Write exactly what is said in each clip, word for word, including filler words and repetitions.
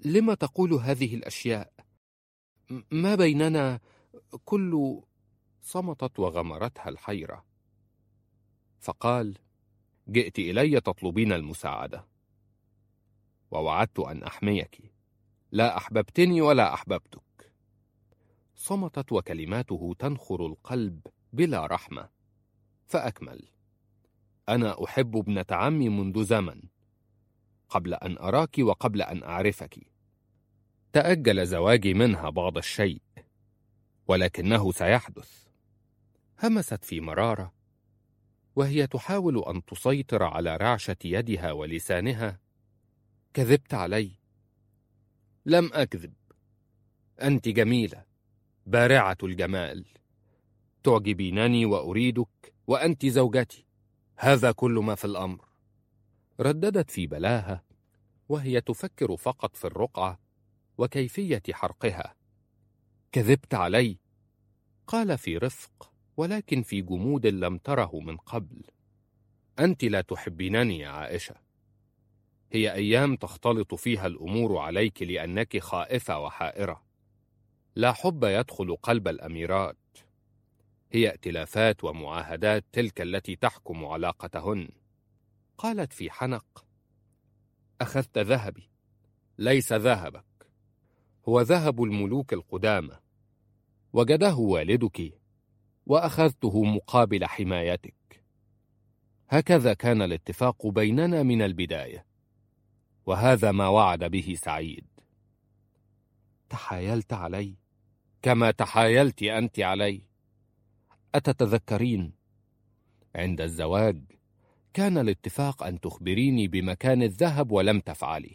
لم تقول هذه الأشياء؟ ما بيننا كل... صمتت وغمرتها الحيرة، فقال: جئت إلي تطلبين المساعدة، ووعدت أن أحميك، لا أحببتني ولا أحببتك. صمتت وكلماته تنخر القلب بلا رحمة، فأكمل: أنا أحب ابنة عمي منذ زمن، قبل أن أراك وقبل أن أعرفك. تأجل زواجي منها بعض الشيء، ولكنه سيحدث. همست في مرارة وهي تحاول أن تسيطر على رعشة يدها ولسانها: كذبت علي. لم أكذب، أنت جميلة، بارعة الجمال، تعجبينني وأريدك، وأنت زوجتي، هذا كل ما في الأمر. رددت في بلاها وهي تفكر فقط في الرقعة وكيفية حرقها. كذبت علي، قال في رفق ولكن في جمود لم تره من قبل. أنت لا تحبينني يا عائشة، هي أيام تختلط فيها الأمور عليك لأنك خائفة وحائرة. لا حب يدخل قلب الأميرات، هي ائتلافات ومعاهدات تلك التي تحكم علاقتهن. قالت في حنق: أخذت ذهبي. ليس ذهبك، هو ذهب الملوك القدامى، وجده والدك وأخذته مقابل حمايتك. هكذا كان الاتفاق بيننا من البداية، وهذا ما وعد به سعيد. تحايلت علي كما تحايلت أنت علي. أتتذكرين عند الزواج كان الاتفاق أن تخبريني بمكان الذهب ولم تفعلي.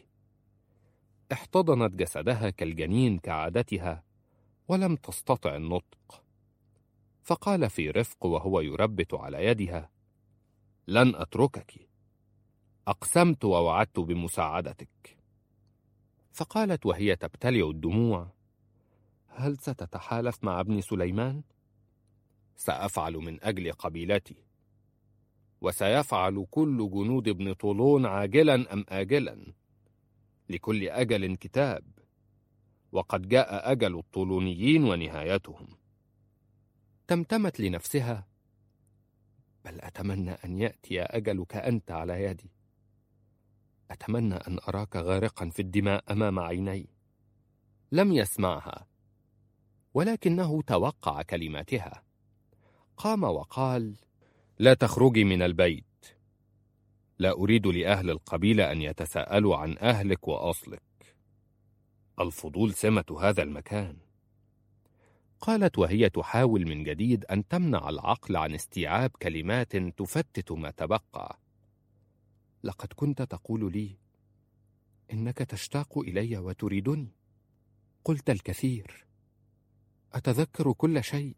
احتضنت جسدها كالجنين كعادتها ولم تستطع النطق، فقال في رفق وهو يربت على يدها: لن أتركك، أقسمت ووعدت بمساعدتك. فقالت وهي تبتلع الدموع: هل ستتحالف مع ابن سليمان؟ سأفعل من أجل قبيلتي، وسيفعل كل جنود ابن طولون عاجلا أم آجلا، لكل أجل كتاب، وقد جاء أجل الطولونيين ونهايتهم. تمتمت لنفسها: بل أتمنى أن يأتي أجلك أنت على يدي، أتمنى أن أراك غارقا في الدماء أمام عيني. لم يسمعها، ولكنه توقع كلماتها. قام وقال: لا تخرجي من البيت، لا أريد لأهل القبيلة أن يتساءلوا عن أهلك وأصلك، الفضول سمة هذا المكان. قالت وهي تحاول من جديد أن تمنع العقل عن استيعاب كلمات تفتت ما تبقى: لقد كنت تقول لي إنك تشتاق إلي وتريدني، قلت الكثير، أتذكر كل شيء.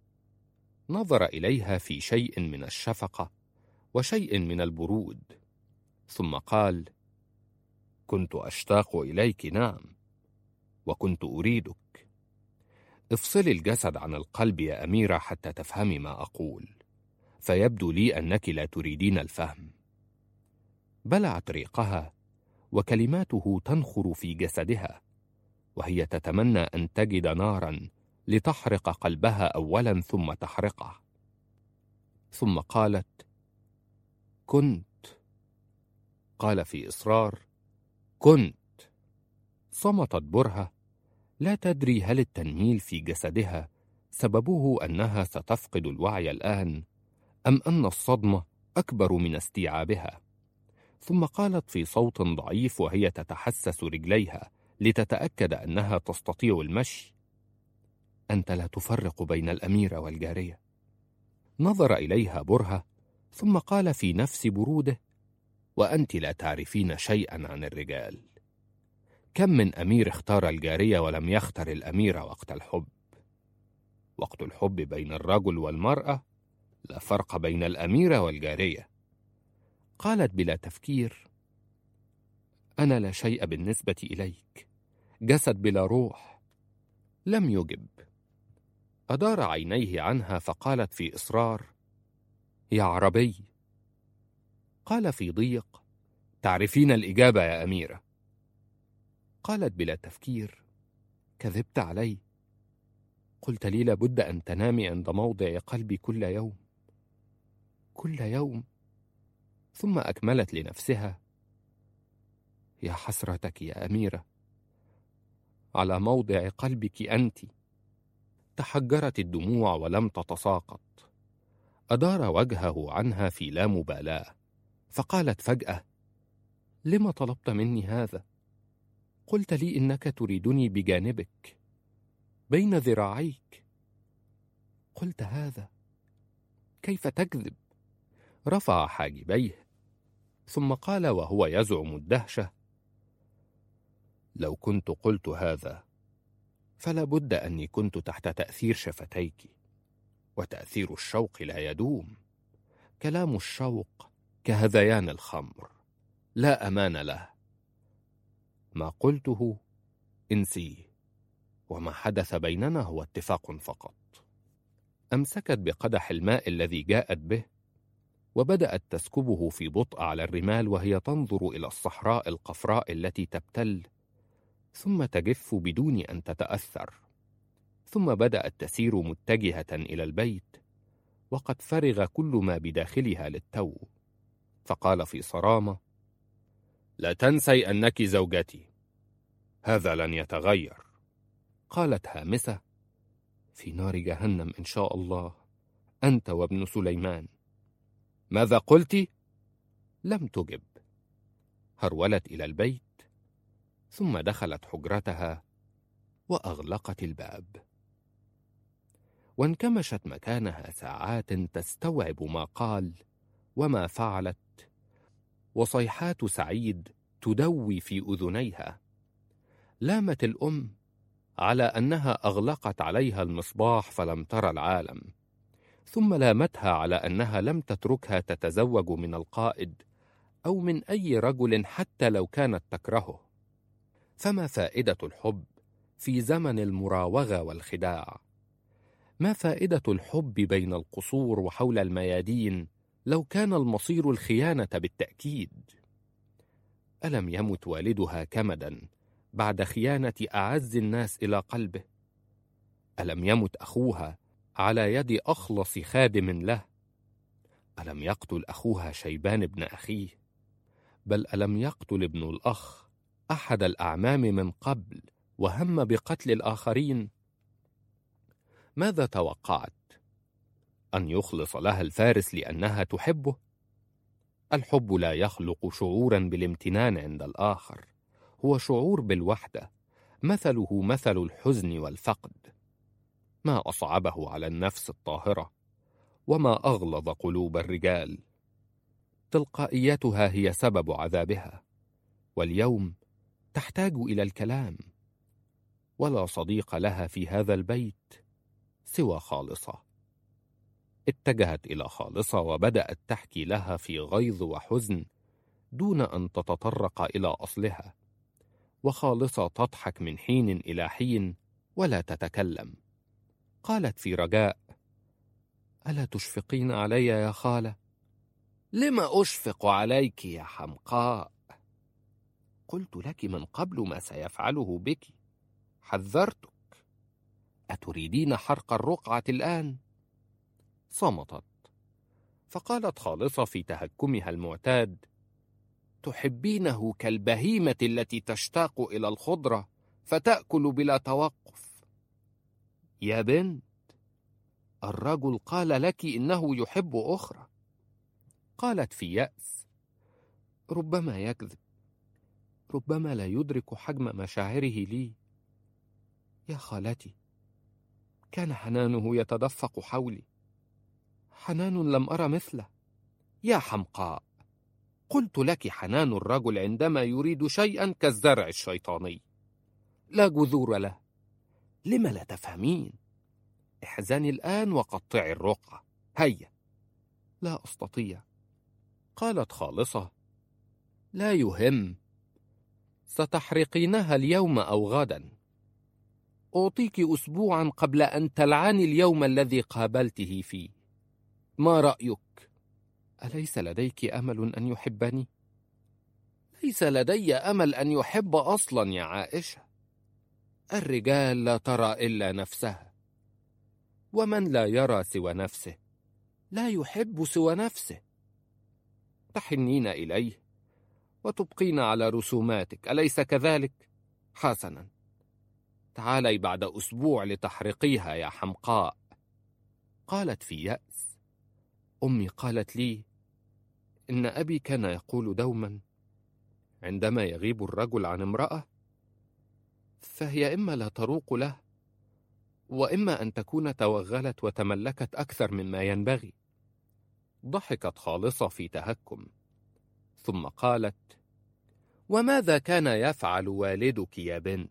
نظر إليها في شيء من الشفقة وشيء من البرود، ثم قال: كنت أشتاق إليك، نعم، وكنت أريدك. افصلي الجسد عن القلب يا أميرة حتى تفهمي ما أقول، فيبدو لي أنك لا تريدين الفهم. بلعت ريقها وكلماته تنخر في جسدها، وهي تتمنى أن تجد نارا لتحرق قلبها أولا ثم تحرقه. ثم قالت: كنت. قال في إصرار: كنت. صمتت برهة، لا تدري هل التنميل في جسدها سببه أنها ستفقد الوعي الآن، أم أن الصدمة أكبر من استيعابها. ثم قالت في صوت ضعيف وهي تتحسس رجليها لتتأكد أنها تستطيع المشي: أنت لا تفرق بين الأميرة والجارية. نظر إليها برهة ثم قال في نفس بروده: وأنت لا تعرفين شيئا عن الرجال. كم من أمير اختار الجارية ولم يختر الأميرة وقت الحب. وقت الحب بين الرجل والمرأة لا فرق بين الأميرة والجارية. قالت بلا تفكير: أنا لا شيء بالنسبة إليك، جسد بلا روح. لم يجب. أدار عينيه عنها فقالت في إصرار: يا عربي. قال في ضيق: تعرفين الإجابة يا أميرة. قالت بلا تفكير: كذبت علي. قلت لي لابد أن تنامي عند موضع قلبي كل يوم. كل يوم. ثم أكملت لنفسها: يا حسرتك يا أميرة على موضع قلبك أنت. تحجرت الدموع ولم تتساقط. أدار وجهه عنها في لا مبالاة، فقالت فجأة: لم طلبت مني هذا؟ قلت لي إنك تريدني بجانبك بين ذراعيك. قلت هذا. كيف تكذب؟ رفع حاجبيه ثم قال وهو يزعم الدهشة: لو كنت قلت هذا فلا بد أني كنت تحت تأثير شفتيك، وتأثير الشوق لا يدوم. كلام الشوق كهذيان الخمر، لا أمان له. ما قلته انسيه، وما حدث بيننا هو اتفاق فقط. أمسكت بقدح الماء الذي جاءت به، وبدأت تسكبه في بطء على الرمال وهي تنظر إلى الصحراء القفراء التي تبتل ثم تجف بدون أن تتأثر. ثم بدأت تسير متجهة إلى البيت وقد فرغ كل ما بداخلها للتو. فقال في صرامة: لا تنسي أنك زوجتي، هذا لن يتغير. قالت هامسة: في نار جهنم إن شاء الله، أنت وابن سليمان. ماذا قلت؟ لم تجب. هرولت إلى البيت ثم دخلت حجرتها وأغلقت الباب، وانكمشت مكانها ساعات تستوعب ما قال وما فعلت، وصيحات سعيد تدوي في أذنيها. لامت الأم على أنها أغلقت عليها المصباح فلم ترى العالم، ثم لامتها على أنها لم تتركها تتزوج من القائد أو من أي رجل حتى لو كانت تكرهه. فما فائدة الحب في زمن المراوغة والخداع؟ ما فائدة الحب بين القصور وحول الميادين لو كان المصير الخيانة بالتأكيد؟ ألم يمت والدها كمدا بعد خيانة أعز الناس إلى قلبه؟ ألم يمت أخوها على يد أخلص خادم له؟ ألم يقتل أخوها شيبان ابن أخيه؟ بل ألم يقتل ابن الأخ أحد الأعمام من قبل وهم بقتل الآخرين؟ ماذا توقعت؟ أن يخلص لها الفارس لأنها تحبه؟ الحب لا يخلق شعورا بالامتنان عند الآخر، هو شعور بالوحدة، مثله مثل الحزن والفقد. ما أصعبه على النفس الطاهرة، وما أغلظ قلوب الرجال. تلقائيتها هي سبب عذابها، واليوم تحتاج إلى الكلام، ولا صديق لها في هذا البيت سوى خالصة. اتجهت إلى خالصة وبدأت تحكي لها في غيظ وحزن دون أن تتطرق إلى أصلها، وخالصة تضحك من حين إلى حين ولا تتكلم. قالت في رجاء: ألا تشفقين علي يا خالة؟ لما أشفق عليك يا حمقاء؟ قلت لك من قبل ما سيفعله بك، حذرتك. أتريدين حرق الرقعة الآن؟ صمتت. فقالت خالصة في تهكمها المعتاد: تحبينه كالبهيمة التي تشتاق إلى الخضرة فتأكل بلا توقف. يا بنت، الرجل قال لك إنه يحب أخرى. قالت في يأس: ربما يكذب، ربما لا يدرك حجم مشاعره لي. يا خالتي، كان حنانه يتدفق حولي، حنان لم أرى مثله. يا حمقاء، قلت لك حنان الرجل عندما يريد شيئا كالزرع الشيطاني، لا جذور له. لم لا تفهمين؟ احزني الآن وقطعي الرقعة، هيا. لا أستطيع. قالت خالصة: لا يهم، ستحرقينها اليوم أو غدا. أعطيك أسبوعا قبل أن تلعني اليوم الذي قابلته فيه. ما رأيك؟ أليس لديك أمل أن يحبني؟ ليس لدي أمل أن يحب أصلا يا عائشة. الرجال لا ترى إلا نفسها، ومن لا يرى سوى نفسه لا يحب سوى نفسه. تحنين إليه وتبقين على رسوماتك، أليس كذلك؟ حسنا، تعالي بعد أسبوع لتحرقيها يا حمقاء. قالت في يأس: أمي قالت لي إن أبي كان يقول دوما: عندما يغيب الرجل عن امرأة فهي إما لا تروق له، وإما أن تكون توغلت وتملكت أكثر مما ينبغي. ضحكت خالصة في تهكم، ثم قالت: وماذا كان يفعل والدك يا بنت؟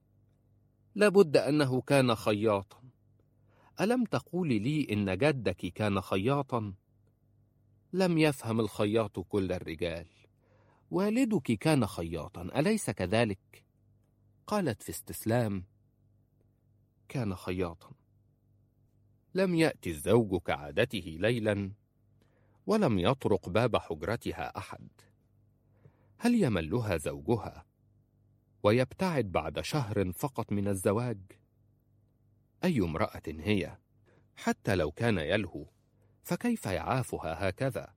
لابد أنه كان خياطا. ألم تقولي لي إن جدك كان خياطا؟ لم يفهم الخياط كل الرجال. والدك كان خياطا، أليس كذلك؟ قالت في استسلام: كان خياطا. لم يأتي الزوج كعادته ليلا، ولم يطرق باب حجرتها أحد. هل يملها زوجها ويبتعد بعد شهر فقط من الزواج؟ أي امرأة هي؟ حتى لو كان يلهو فكيف يعافها هكذا؟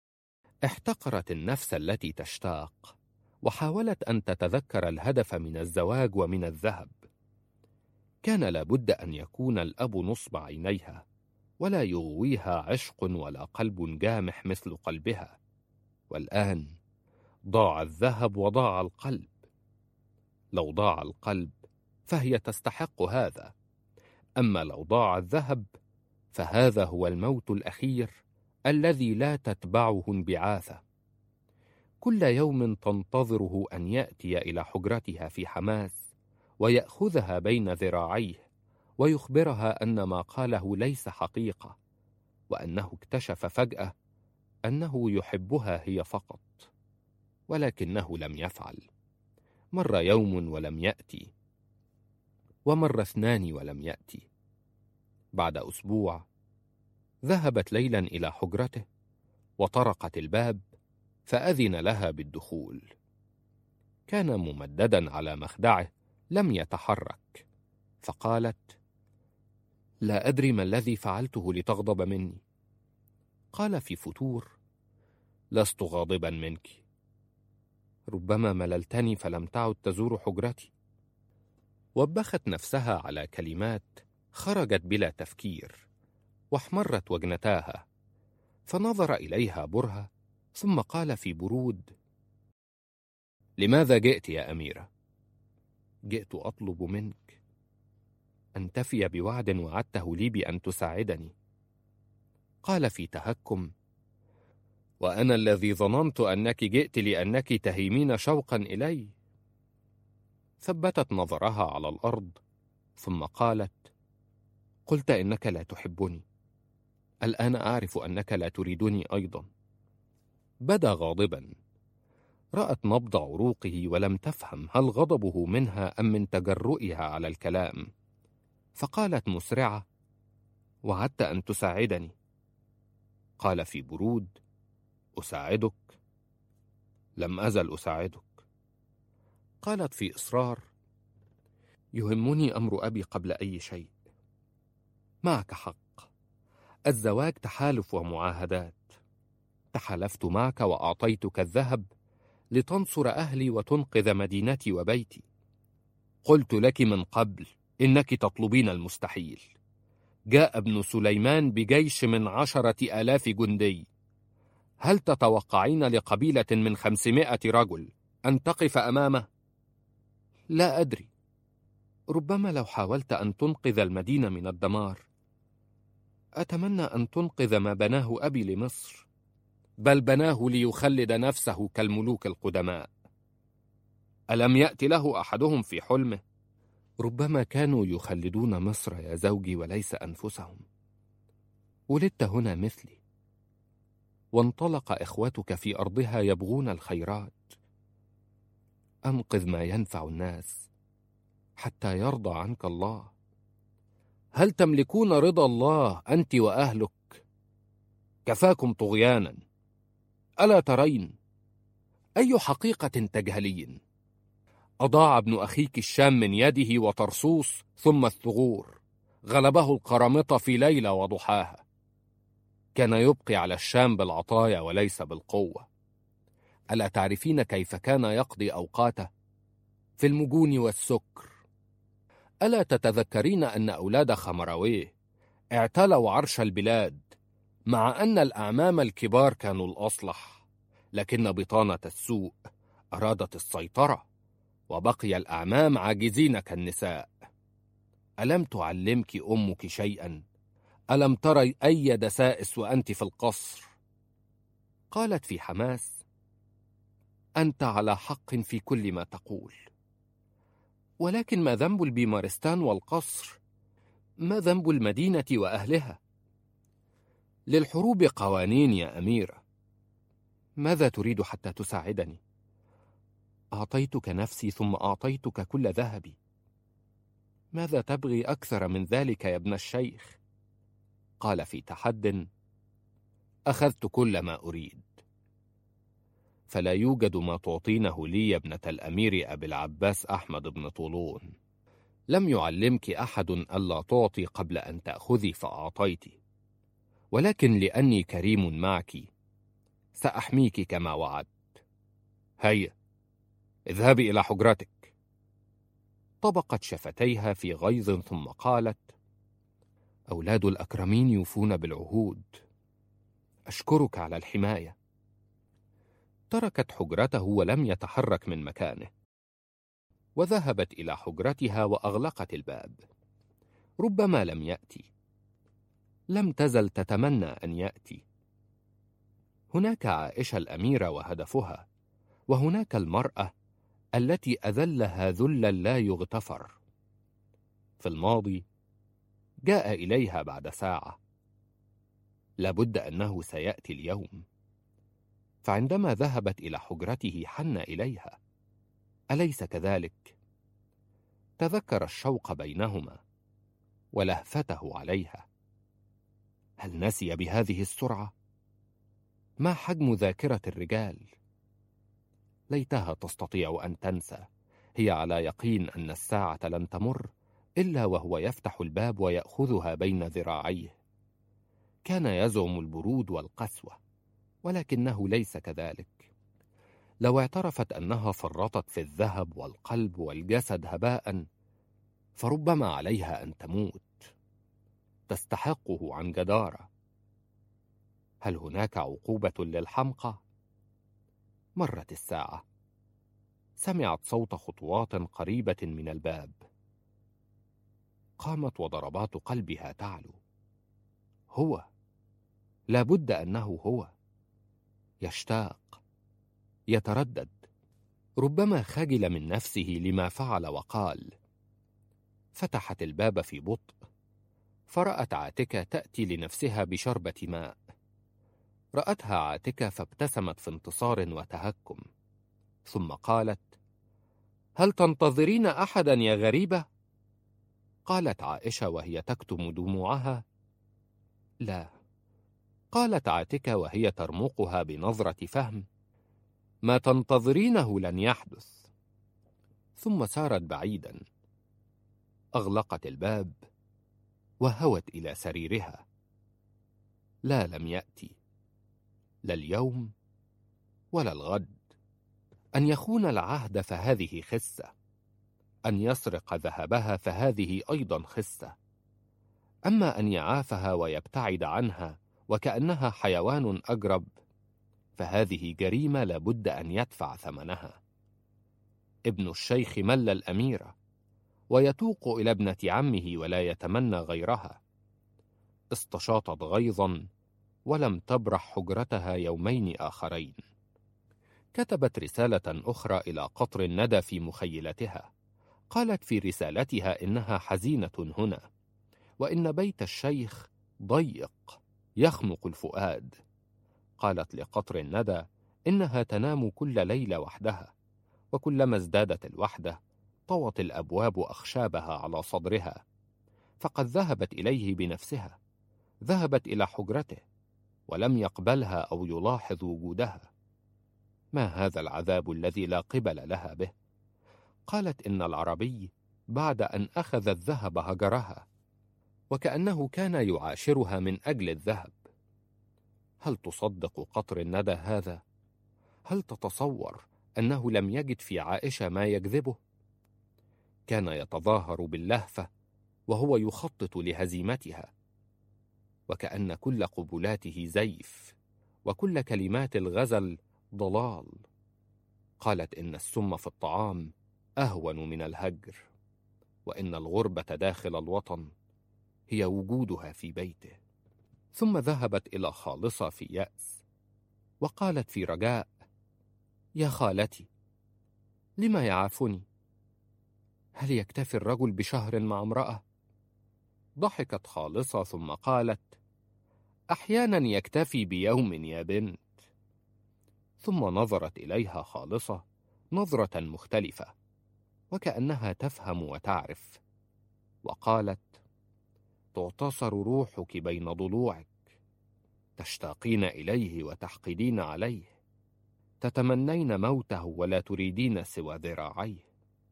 احتقرت النفس التي تشتاق، وحاولت أن تتذكر الهدف من الزواج ومن الذهب. كان لابد أن يكون الأب نصب عينيها، ولا يغويها عشق ولا قلب جامح مثل قلبها. والآن ضاع الذهب وضاع القلب. لو ضاع القلب فهي تستحق هذا، أما لو ضاع الذهب فهذا هو الموت الأخير الذي لا تتبعه انبعاثة. كل يوم تنتظره أن يأتي إلى حجرتها في حماس ويأخذها بين ذراعيه ويخبرها أن ما قاله ليس حقيقة، وأنه اكتشف فجأة أنه يحبها هي فقط، ولكنه لم يفعل. مر يوم ولم يأتي، ومر اثنان ولم يأتي. بعد أسبوع ذهبت ليلا إلى حجرته وطرقت الباب، فأذن لها بالدخول. كان ممددا على مخدعه لم يتحرك، فقالت: لا أدري ما الذي فعلته لتغضب مني. قال في فتور: لست غاضبا منك، ربما مللتني فلم تعد تزور حجرتي. وبخت نفسها على كلمات خرجت بلا تفكير، واحمرت وجنتاها، فنظر إليها برهة، ثم قال في برود: لماذا جئت يا أميرة؟ جئت أطلب منك أن تفي بوعد وعدته لي بأن تساعدني. قال في تهكم: وأنا الذي ظننت أنك جئت لأنك تهيمين شوقا إلي. ثبتت نظرها على الأرض، ثم قالت: قلت إنك لا تحبني، الآن أعرف أنك لا تريدني أيضا. بدا غاضبا. رأت نبض عروقه ولم تفهم هل غضبه منها أم من تجرؤها على الكلام، فقالت مسرعة: وعدت أن تساعدني. قال في برود: أساعدك؟ لم أزل أساعدك. قالت في إصرار: يهمني أمر أبي قبل أي شيء. معك حق، الزواج تحالف ومعاهدات. تحالفت معك وأعطيتك الذهب لتنصر أهلي وتنقذ مدينتي وبيتي. قلت لك من قبل إنك تطلبين المستحيل. جاء ابن سليمان بجيش من عشرة آلاف جندي، هل تتوقعين لقبيلة من خمسمائة رجل أن تقف أمامه؟ لا أدري، ربما لو حاولت أن تنقذ المدينة من الدمار. أتمنى أن تنقذ ما بناه أبي لمصر، بل بناه ليخلد نفسه كالملوك القدماء. ألم يأتي له أحدهم في حلمه؟ ربما كانوا يخلدون مصر يا زوجي وليس أنفسهم. ولدت هنا مثلي، وانطلق إخوتك في أرضها يبغون الخيرات. أنقذ ما ينفع الناس حتى يرضى عنك الله. هل تملكون رضا الله أنت وأهلك؟ كفاكم طغيانا. ألا ترين أي حقيقة تجهلين؟ أضاع ابن أخيك الشام من يده وطرسوس ثم الثغور، غلبه القرامطة في ليلة وضحاها. كان يبقي على الشام بالعطايا وليس بالقوة. ألا تعرفين كيف كان يقضي أوقاته؟ في المجون والسكر. ألا تتذكرين أن أولاد خمرويه اعتلوا عرش البلاد، مع أن الأعمام الكبار كانوا الأصلح، لكن بطانة السوء أرادت السيطرة، وبقي الأعمام عاجزين كالنساء. ألم تعلمك أمك شيئا؟ ألم تري أي دسائس وأنت في القصر؟ قالت في حماس: أنت على حق في كل ما تقول، ولكن ما ذنب البيمارستان والقصر؟ ما ذنب المدينة وأهلها؟ للحروب قوانين يا أميرة. ماذا تريد حتى تساعدني؟ أعطيتك نفسي ثم أعطيتك كل ذهبي. ماذا تبغي أكثر من ذلك يا ابن الشيخ؟ قال في تحد: أخذت كل ما أريد. فلا يوجد ما تعطينه لي يا ابنة الأمير أبي العباس أحمد بن طولون. لم يعلمك أحد ألا تعطي قبل أن تأخذي فأعطيت، ولكن لأني كريم معك سأحميك كما وعدت. هيا اذهبي إلى حجرتك. طبقت شفتيها في غيظ ثم قالت: أولاد الأكرمين يوفون بالعهود، أشكرك على الحماية. تركت حجرته ولم يتحرك من مكانه، وذهبت إلى حجرتها وأغلقت الباب. ربما لم يأتي. لم تزل تتمنى أن يأتي. هناك عائشة الأميرة وهدفها، وهناك المرأة التي أذلها ذلا لا يغتفر. في الماضي جاء إليها بعد ساعة، لابد أنه سيأتي اليوم. فعندما ذهبت إلى حجرته حن إليها، أليس كذلك؟ تذكر الشوق بينهما ولهفته عليها. هل نسي بهذه السرعة؟ ما حجم ذاكرة الرجال؟ ليتها تستطيع أن تنسى. هي على يقين أن الساعة لن تمر إلا وهو يفتح الباب ويأخذها بين ذراعيه. كان يزعم البرود والقسوة، ولكنه ليس كذلك. لو اعترفت أنها فرطت في الذهب والقلب والجسد هباء، فربما عليها أن تموت. تستحقه عن جدارة. هل هناك عقوبة للحمقى؟ مرت الساعة. سمعت صوت خطوات قريبة من الباب. قامت وضربات قلبها تعلو. هو، لابد أنه هو. يشتاق، يتردد، ربما خجل من نفسه لما فعل وقال. فتحت الباب في بطء، فرأت عاتكة تأتي لنفسها بشربة ماء. رأتها عاتكة فابتسمت في انتصار وتهكم، ثم قالت: هل تنتظرين أحدا يا غريبة؟ قالت عائشة وهي تكتم دموعها: لا. قالت عاتكة وهي ترمقها بنظرة فهم: ما تنتظرينه لن يحدث. ثم سارت بعيدا، أغلقت الباب وهوت إلى سريرها. لا، لم يأتي، لا اليوم ولا الغد. أن يخون العهد فهذه خسة، أن يسرق ذهبها فهذه أيضا خسة. أما أن يعافها ويبتعد عنها وكأنها حيوان أجرب، فهذه جريمة لابد أن يدفع ثمنها. ابن الشيخ مل الأميرة، ويتوق إلى ابنة عمه ولا يتمنى غيرها. استشاطت غيظا ولم تبرح حجرتها يومين آخرين. كتبت رسالة أخرى إلى قطر الندى في مخيلتها. قالت في رسالتها إنها حزينة هنا، وإن بيت الشيخ ضيق يخنق الفؤاد. قالت لقطر الندى إنها تنام كل ليلة وحدها، وكلما ازدادت الوحدة طوت الأبواب أخشابها على صدرها. فقد ذهبت إليه بنفسها، ذهبت إلى حجرته، ولم يقبلها أو يلاحظ وجودها. ما هذا العذاب الذي لا قبل لها به؟ قالت: إن العربي بعد أن أخذ الذهب هجرها، وكأنه كان يعاشرها من أجل الذهب. هل تصدق قطر الندى هذا؟ هل تتصور أنه لم يجد في عائشة ما يجذبه؟ كان يتظاهر باللهفة وهو يخطط لهزيمتها، وكأن كل قبلاته زيف وكل كلمات الغزل ضلال. قالت: إن السم في الطعام أهون من الهجر، وإن الغربة داخل الوطن هي وجودها في بيته. ثم ذهبت إلى خالصة في يأس، وقالت في رجاء: يا خالتي، لما يعافني؟ هل يكتفي الرجل بشهر مع امرأة؟ ضحكت خالصة ثم قالت: أحيانا يكتفي بيوم يا بنت. ثم نظرت إليها خالصة نظرة مختلفة، وكأنها تفهم وتعرف، وقالت: تعتصر روحك بين ضلوعك، تشتاقين إليه وتحقدين عليه، تتمنين موته ولا تريدين سوى ذراعيه.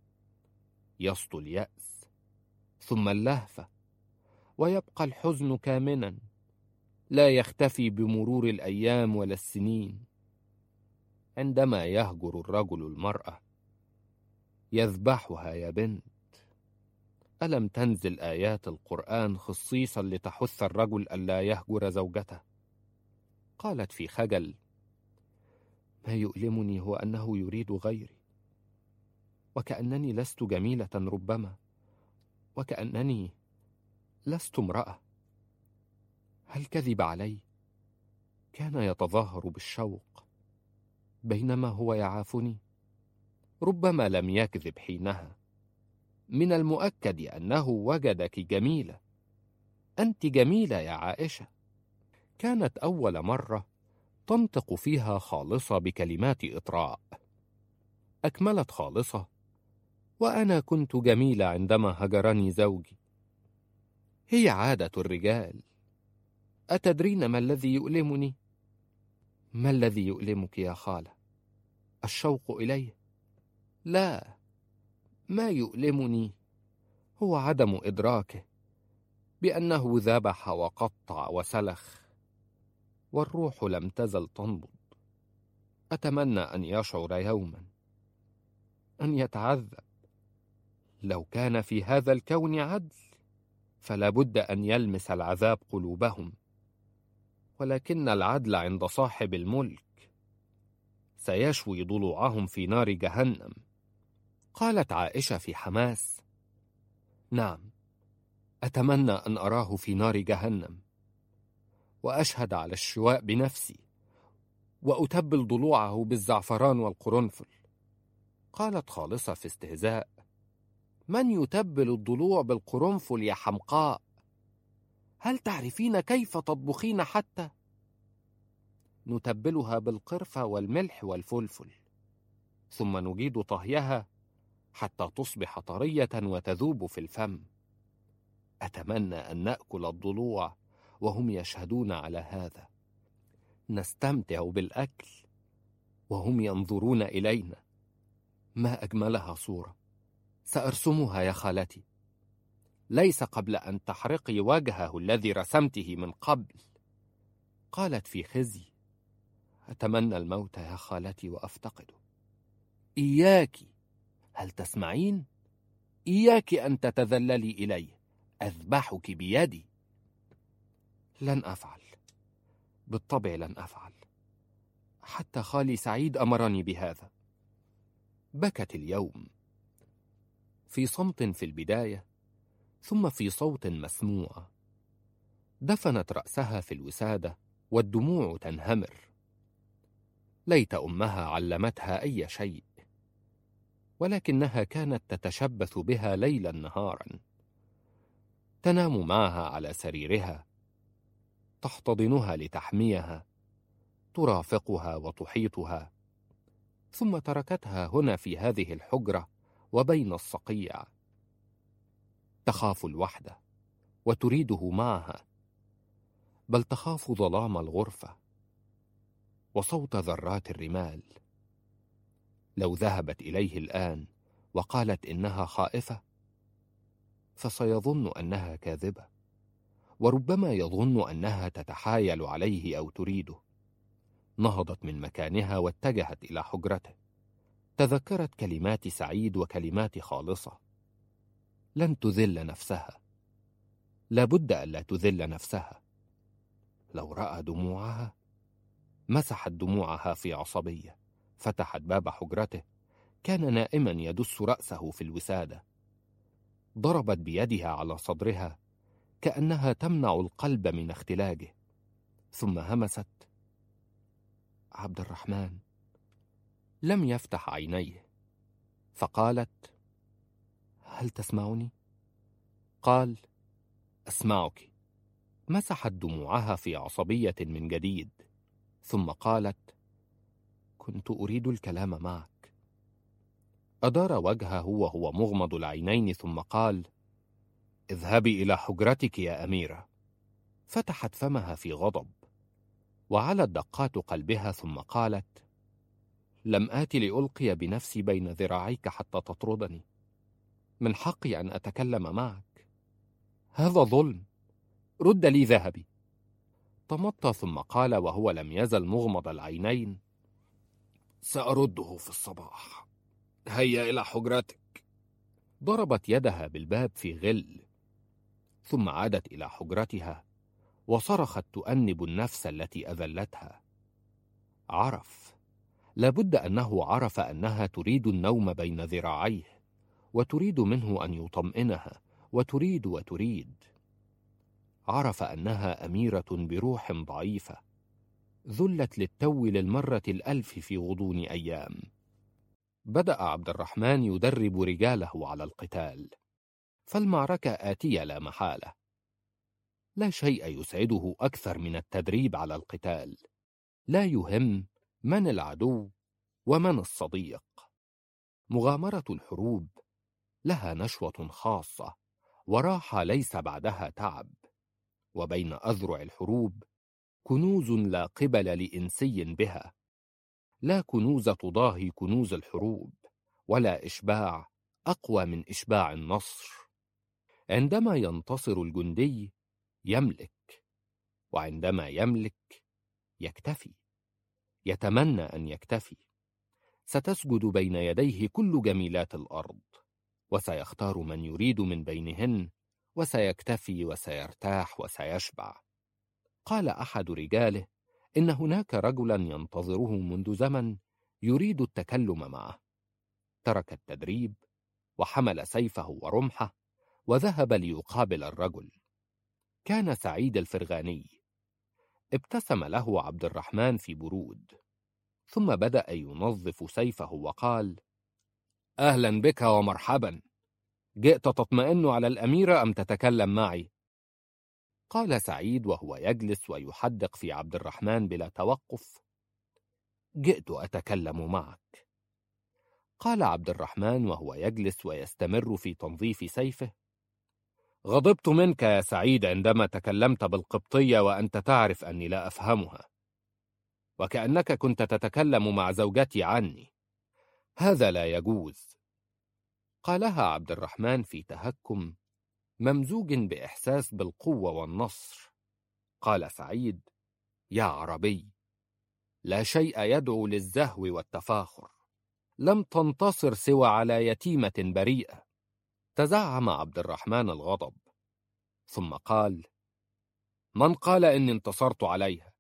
يسطو اليأس ثم اللهفة، ويبقى الحزن كامنا لا يختفي بمرور الأيام ولا السنين. عندما يهجر الرجل المرأة يذبحها يا بنت. ألم تنزل آيات القرآن خصيصا لتحث الرجل ألا يهجر زوجته؟ قالت في خجل: ما يؤلمني هو أنه يريد غيري، وكأنني لست جميلة ربما، وكأنني لست امرأة. هل كذب علي؟ كان يتظاهر بالشوق بينما هو يعافني. ربما لم يكذب حينها، من المؤكد أنه وجدك جميلة. أنت جميلة يا عائشة. كانت أول مرة تنطق فيها خالصة بكلمات إطراء. أكملت خالصة: وأنا كنت جميلة عندما هجرني زوجي. هي عادة الرجال. أتدرين ما الذي يؤلمني؟ ما الذي يؤلمك يا خالة؟ الشوق إليه؟ لا، ما يؤلمني هو عدم إدراكه بأنه ذبح وقطع وسلخ، والروح لم تزل تنبض. أتمنى أن يشعر يوما، أن يتعذب. لو كان في هذا الكون عدل فلا بد أن يلمس العذاب قلوبهم، ولكن العدل عند صاحب الملك، سيشوي ضلوعهم في نار جهنم. قالت عائشة في حماس: نعم، أتمنى أن أراه في نار جهنم، وأشهد على الشواء بنفسي، وأتبل ضلوعه بالزعفران والقرنفل. قالت خالصة في استهزاء: من يتبل الضلوع بالقرنفل يا حمقاء؟ هل تعرفين كيف تطبخين حتى؟ نتبلها بالقرفة والملح والفلفل، ثم نجيد طهيها حتى تصبح طرية وتذوب في الفم. أتمنى أن نأكل الضلوع وهم يشهدون على هذا، نستمتع بالأكل وهم ينظرون إلينا. ما أجملها صورة، سأرسمها يا خالتي، ليس قبل أن تحرقي وجهه الذي رسمته من قبل. قالت في خزي: أتمنى الموت يا خالتي وأفتقده. إياك، هل تسمعين؟ إياك أن تتذللي إليه، أذبحك بيدي. لن أفعل، بالطبع لن أفعل، حتى خالي سعيد أمرني بهذا. بكت اليوم في صمت في البداية، ثم في صوت مسموع. دفنت رأسها في الوسادة والدموع تنهمر. ليت أمها علمتها أي شيء، ولكنها كانت تتشبث بها ليلا نهارا. تنام معها على سريرها، تحتضنها لتحميها، ترافقها وتحيطها، ثم تركتها هنا في هذه الحجرة وبين الصقيع. تخاف الوحدة وتريده معها، بل تخاف ظلام الغرفة وصوت ذرات الرمال. لو ذهبت إليه الآن وقالت إنها خائفة فسيظن أنها كاذبة، وربما يظن أنها تتحايل عليه أو تريده. نهضت من مكانها واتجهت إلى حجرته. تذكرت كلمات سعيد وكلمات خالصة: لن تذل نفسها، لابد ألا تذل نفسها. لو رأى دموعها. مسحت دموعها في عصبية، فتحت باب حجرته. كان نائما يدس رأسه في الوسادة. ضربت بيدها على صدرها كأنها تمنع القلب من اختلاجه، ثم همست: عبد الرحمن. لم يفتح عينيه، فقالت: هل تسمعني؟ قال: أسمعك. مسحت دموعها في عصبية من جديد، ثم قالت: كنت أريد الكلام معك. أدار وجهه وهو مغمض العينين، ثم قال: اذهبي إلى حجرتك يا أميرة. فتحت فمها في غضب، وعلت دقات قلبها، ثم قالت: لم آت لألقي بنفسي بين ذراعيك حتى تطردني. من حقي أن أتكلم معك. هذا ظلم. رد لي ذهبي. تمطى، ثم قال وهو لم يزل مغمض العينين: سأرده في الصباح. هيا إلى حجرتك. ضربت يدها بالباب في غل، ثم عادت إلى حجرتها وصرخت تؤنب النفس التي أذلتها. عرف، لابد أنه عرف أنها تريد النوم بين ذراعيه، وتريد منه أن يطمئنها، وتريد وتريد. عرف أنها أميرة بروح ضعيفة، ذلت للتو للمرة الألف في غضون أيام. بدأ عبد الرحمن يدرب رجاله على القتال، فالمعركة آتية لا محالة. لا شيء يسعده أكثر من التدريب على القتال. لا يهم من العدو ومن الصديق. مغامرة الحروب لها نشوة خاصة، وراحة ليس بعدها تعب. وبين أذرع الحروب كنوز لا قبل لإنسي بها، لا كنوز تضاهي كنوز الحروب، ولا إشباع أقوى من إشباع النصر. عندما ينتصر الجندي يملك، وعندما يملك يكتفي، يتمنى أن يكتفي. ستسجد بين يديه كل جميلات الأرض، وسيختار من يريد من بينهن، وسيكتفي وسيرتاح وسيشبع. قال أحد رجاله إن هناك رجلا ينتظره منذ زمن يريد التكلم معه. ترك التدريب وحمل سيفه ورمحه وذهب ليقابل الرجل. كان سعيد الفرغاني. ابتسم له عبد الرحمن في برود، ثم بدأ ينظف سيفه وقال: أهلا بك ومرحبا. جئت تطمئن على الأميرة أم تتكلم معي؟ قال سعيد وهو يجلس ويحدق في عبد الرحمن بلا توقف: جئت أتكلم معك. قال عبد الرحمن وهو يجلس ويستمر في تنظيف سيفه: غضبت منك يا سعيد عندما تكلمت بالقبطية وأنت تعرف أني لا أفهمها، وكأنك كنت تتكلم مع زوجتي عني. هذا لا يجوز. قالها عبد الرحمن في تهكم ممزوج بإحساس بالقوة والنصر. قال سعيد: يا عربي، لا شيء يدعو للزهو والتفاخر. لم تنتصر سوى على يتيمة بريئة. تزعم عبد الرحمن الغضب، ثم قال: من قال إني انتصرت عليها؟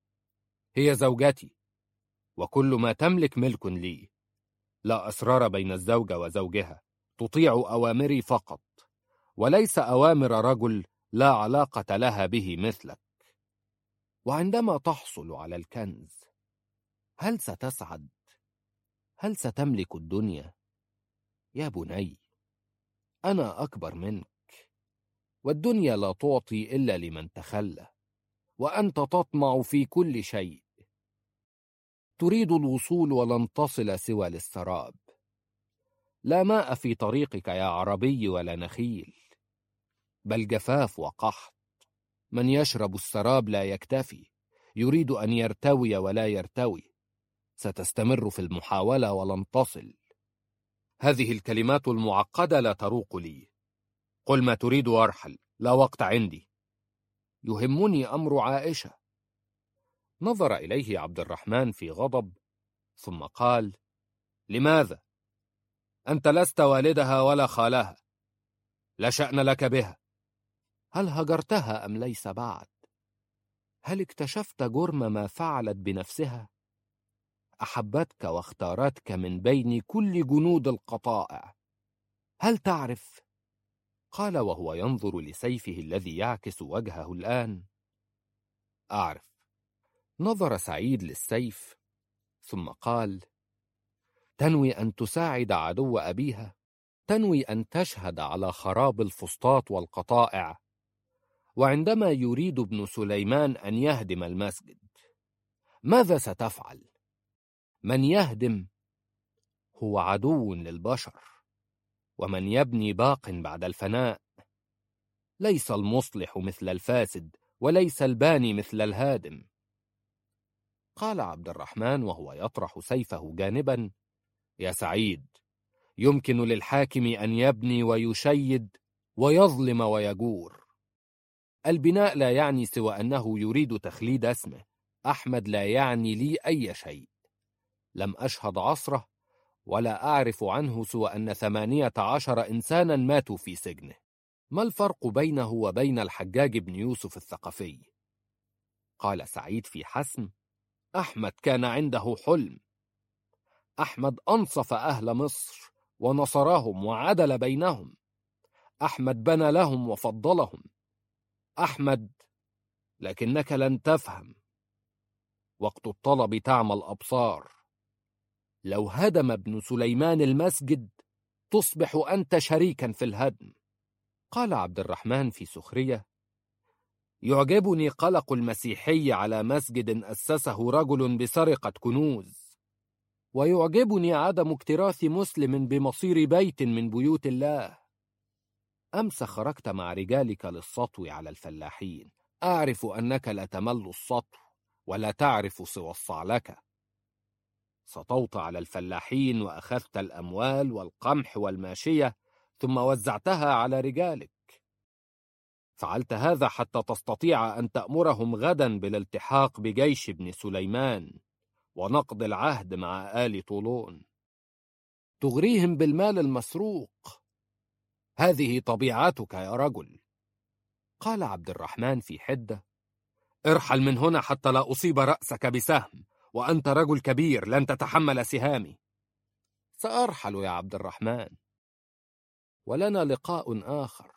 هي زوجتي، وكل ما تملك ملك لي. لا أسرار بين الزوجة وزوجها، تطيع أوامري فقط، وليس أوامر رجل لا علاقة لها به مثلك. وعندما تحصل على الكنز، هل ستسعد؟ هل ستملك الدنيا؟ يا بني، أنا أكبر منك، والدنيا لا تعطي إلا لمن تخلى، وأنت تطمع في كل شيء. تريد الوصول ولن تصل سوى للسراب. لا ماء في طريقك يا عربي ولا نخيل، بل جفاف وقحط. من يشرب السراب لا يكتفي، يريد أن يرتوي ولا يرتوي. ستستمر في المحاولة ولن تصل. هذه الكلمات المعقدة لا تروق لي. قل ما تريد وارحل، لا وقت عندي. يهمني أمر عائشة. نظر إليه عبد الرحمن في غضب، ثم قال: لماذا؟ أنت لست والدها ولا خالها، لا شأن لك بها. هل هجرتها أم ليس بعد؟ هل اكتشفت جرم ما فعلت بنفسها؟ أحبتك واختارتك من بين كل جنود القطائع. هل تعرف؟ قال وهو ينظر لسيفه الذي يعكس وجهه الآن. أعرف. نظر سعيد للسيف ثم قال: تنوي أن تساعد عدو أبيها؟ تنوي أن تشهد على خراب الفسطاط والقطائع؟ وعندما يريد ابن سليمان أن يهدم المسجد، ماذا ستفعل؟ من يهدم هو عدو للبشر، ومن يبني باق بعد الفناء. ليس المصلح مثل الفاسد، وليس الباني مثل الهادم. قال عبد الرحمن وهو يطرح سيفه جانبا: يا سعيد، يمكن للحاكم أن يبني ويشيد ويظلم ويجور. البناء لا يعني سوى أنه يريد تخليد اسمه. أحمد لا يعني لي أي شيء. لم أشهد عصره، ولا أعرف عنه سوى أن ثمانية عشر إنسانا ماتوا في سجنه. ما الفرق بينه وبين الحجاج بن يوسف الثقفي؟ قال سعيد في حسم: أحمد كان عنده حلم. أحمد أنصف أهل مصر ونصرهم وعدل بينهم. أحمد بنى لهم وفضلهم. أحمد، لكنك لن تفهم. وقت الطلب تعمى الأبصار. لو هدم ابن سليمان المسجد تصبح أنت شريكا في الهدم. قال عبد الرحمن في سخرية: يعجبني قلق المسيحي على مسجد أسسه رجل بسرقة كنوز، ويعجبني عدم اكتراث مسلم بمصير بيت من بيوت الله. أمس خرجت مع رجالك للسطو على الفلاحين. أعرف أنك لا تمل السطو ولا تعرف سوى الصعلكة. سطوت على الفلاحين وأخذت الأموال والقمح والماشية، ثم وزعتها على رجالك. فعلت هذا حتى تستطيع أن تأمرهم غدا بالالتحاق بجيش ابن سليمان ونقض العهد مع آل طولون. تغريهم بالمال المسروق. هذه طبيعتك يا رجل. قال عبد الرحمن في حدة: ارحل من هنا حتى لا أصيب رأسك بسهم، وأنت رجل كبير لن تتحمل سهامي. سأرحل يا عبد الرحمن، ولنا لقاء آخر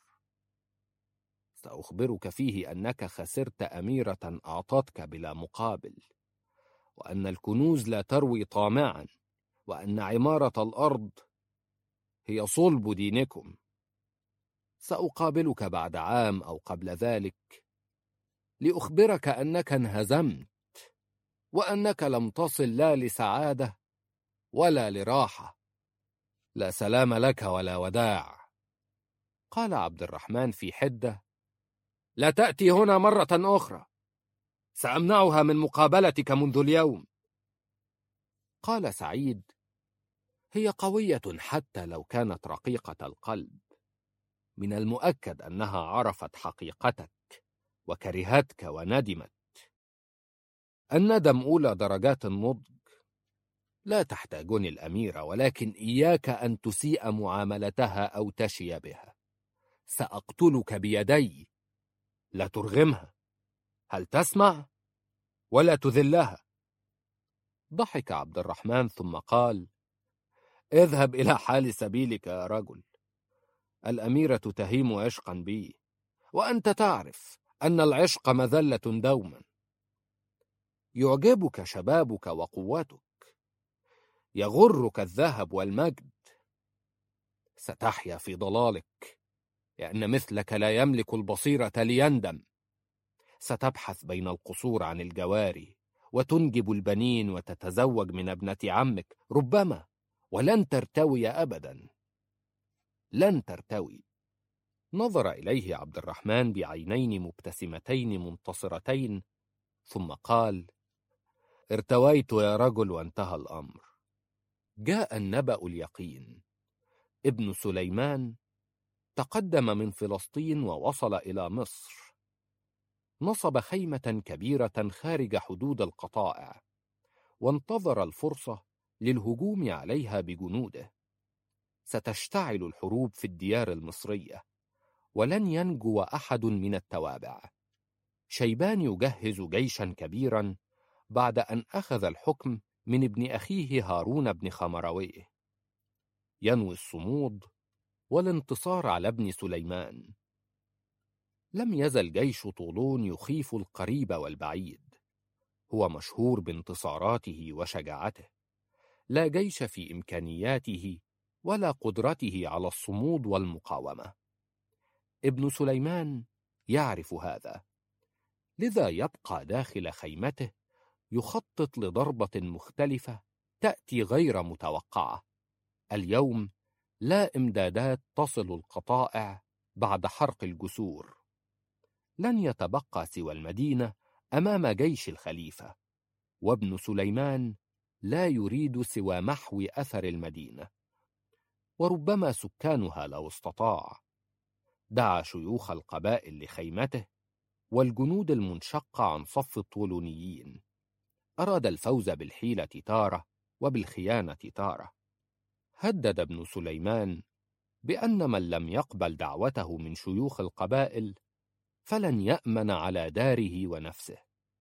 سأخبرك فيه أنك خسرت أميرة أعطتك بلا مقابل، وأن الكنوز لا تروي طامعا، وأن عمارة الأرض هي صلب دينكم. سأقابلك بعد عام أو قبل ذلك لأخبرك أنك انهزمت، وأنك لم تصل لا لسعادة ولا لراحة. لا سلام لك ولا وداع. قال عبد الرحمن في حدة: لا تأتي هنا مرة أخرى، سأمنعها من مقابلتك منذ اليوم. قال سعيد: هي قوية حتى لو كانت رقيقة القلب. من المؤكد أنها عرفت حقيقتك وكرهتك وندمت. الندم أولى درجات النضج. لا تحتاجني الأميرة، ولكن إياك أن تسيء معاملتها أو تشي بها. سأقتلك بيدي. لا ترغمها، هل تسمع؟ ولا تذلها. ضحك عبد الرحمن ثم قال: اذهب إلى حال سبيلك يا رجل. الأميرة تهيم عشقا بي، وأنت تعرف أن العشق مذلة دوما. يعجبك شبابك وقوتك، يغرك الذهب والمجد. ستحيا في ضلالك، لأن مثلك لا يملك البصيرة ليندم. ستبحث بين القصور عن الجواري، وتنجب البنين وتتزوج من ابنة عمك ربما، ولن ترتوي أبدا. لن ترتوي. نظر إليه عبد الرحمن بعينين مبتسمتين منتصرتين، ثم قال: ارتويت يا رجل وانتهى الأمر. جاء النبأ اليقين. ابن سليمان تقدم من فلسطين ووصل إلى مصر. نصب خيمة كبيرة خارج حدود القطائع، وانتظر الفرصة للهجوم عليها بجنوده. ستشتعل الحروب في الديار المصرية، ولن ينجو أحد من التوابع. شيبان يجهز جيشا كبيرا بعد أن أخذ الحكم من ابن أخيه هارون بن خمرويه. ينوي الصمود والانتصار على ابن سليمان. لم يزل جيش طولون يخيف القريب والبعيد. هو مشهور بانتصاراته وشجاعته، لا جيش في إمكانياته ولا قدرته على الصمود والمقاومة. ابن سليمان يعرف هذا، لذا يبقى داخل خيمته يخطط لضربة مختلفة تأتي غير متوقعة. اليوم لا إمدادات تصل القطائع بعد حرق الجسور. لن يتبقى سوى المدينة أمام جيش الخليفة، وابن سليمان لا يريد سوى محو أثر المدينة، وربما سكانها لو استطاع. دعا شيوخ القبائل لخيمته والجنود المنشقة عن صف الطولونيين. أراد الفوز بالحيلة تارة وبالخيانة تارة. هدد ابن سليمان بأن من لم يقبل دعوته من شيوخ القبائل فلن يأمن على داره ونفسه.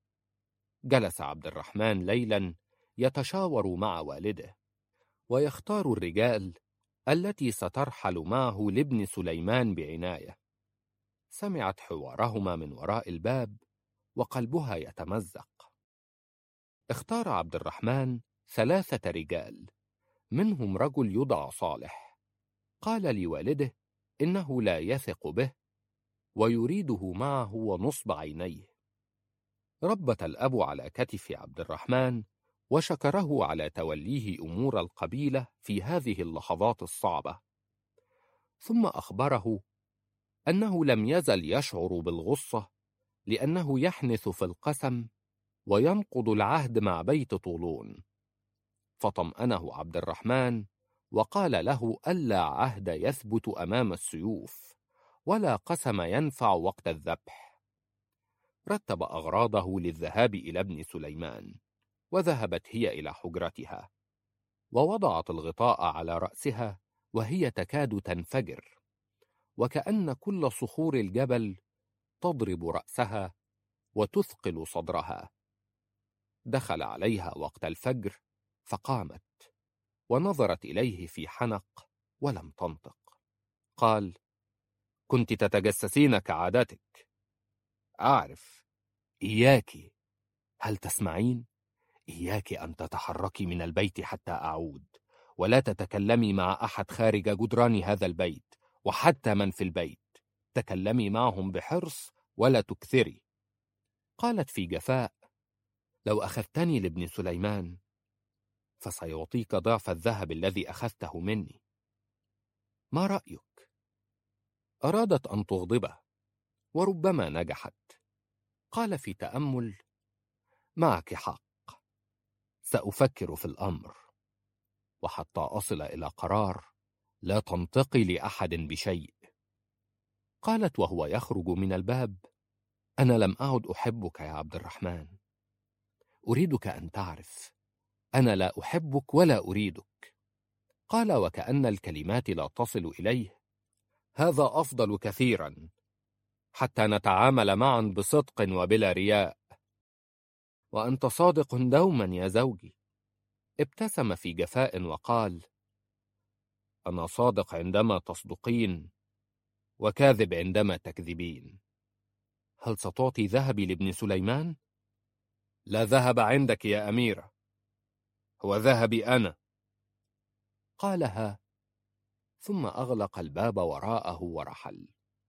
جلس عبد الرحمن ليلا يتشاور مع والده، ويختار الرجال التي سترحل معه لابن سليمان بعناية. سمعت حوارهما من وراء الباب وقلبها يتمزق. اختار عبد الرحمن ثلاثة رجال، منهم رجل يدعى صالح. قال لوالده إنه لا يثق به ويريده معه ونصب عينيه. ربت الأب على كتف عبد الرحمن وشكره على توليه أمور القبيلة في هذه اللحظات الصعبة، ثم أخبره أنه لم يزل يشعر بالغصة لأنه يحنث في القسم وينقض العهد مع بيت طولون. فطمأنه عبد الرحمن وقال له ألا عهد يثبت أمام السيوف، ولا قسم ينفع وقت الذبح. رتب أغراضه للذهاب إلى ابن سليمان، وذهبت هي إلى حجرتها، ووضعت الغطاء على رأسها وهي تكاد تنفجر، وكأن كل صخور الجبل تضرب رأسها وتثقل صدرها. دخل عليها وقت الفجر فقامت ونظرت إليه في حنق ولم تنطق. قال: كنت تتجسسين كعادتك. أعرف. إياك، هل تسمعين؟ إياك أن تتحركي من البيت حتى أعود، ولا تتكلمي مع أحد خارج جدران هذا البيت، وحتى من في البيت تكلمي معهم بحرص ولا تكثري. قالت في جفاء: لو أخذتني لابن سليمان فسيعطيك ضعف الذهب الذي أخذته مني. ما رأيك؟ أرادت أن تغضبه، وربما نجحت. قال في تأمل: معك حق، سأفكر في الأمر، وحتى أصل إلى قرار لا تنطقي لأحد بشيء. قالت وهو يخرج من الباب: أنا لم أعد أحبك يا عبد الرحمن. أريدك أن تعرف أنا لا أحبك ولا أريدك. قال وكأن الكلمات لا تصل إليه: هذا أفضل كثيرا، حتى نتعامل معا بصدق وبلا رياء. وأنت صادق دوما يا زوجي. ابتسم في جفاء وقال: أنا صادق عندما تصدقين، وكاذب عندما تكذبين. هل ستعطي ذهبي لابن سليمان؟ لا ذهب عندك يا أميرة، هو ذهبي أنا. قالها ثم أغلق الباب وراءه ورحل.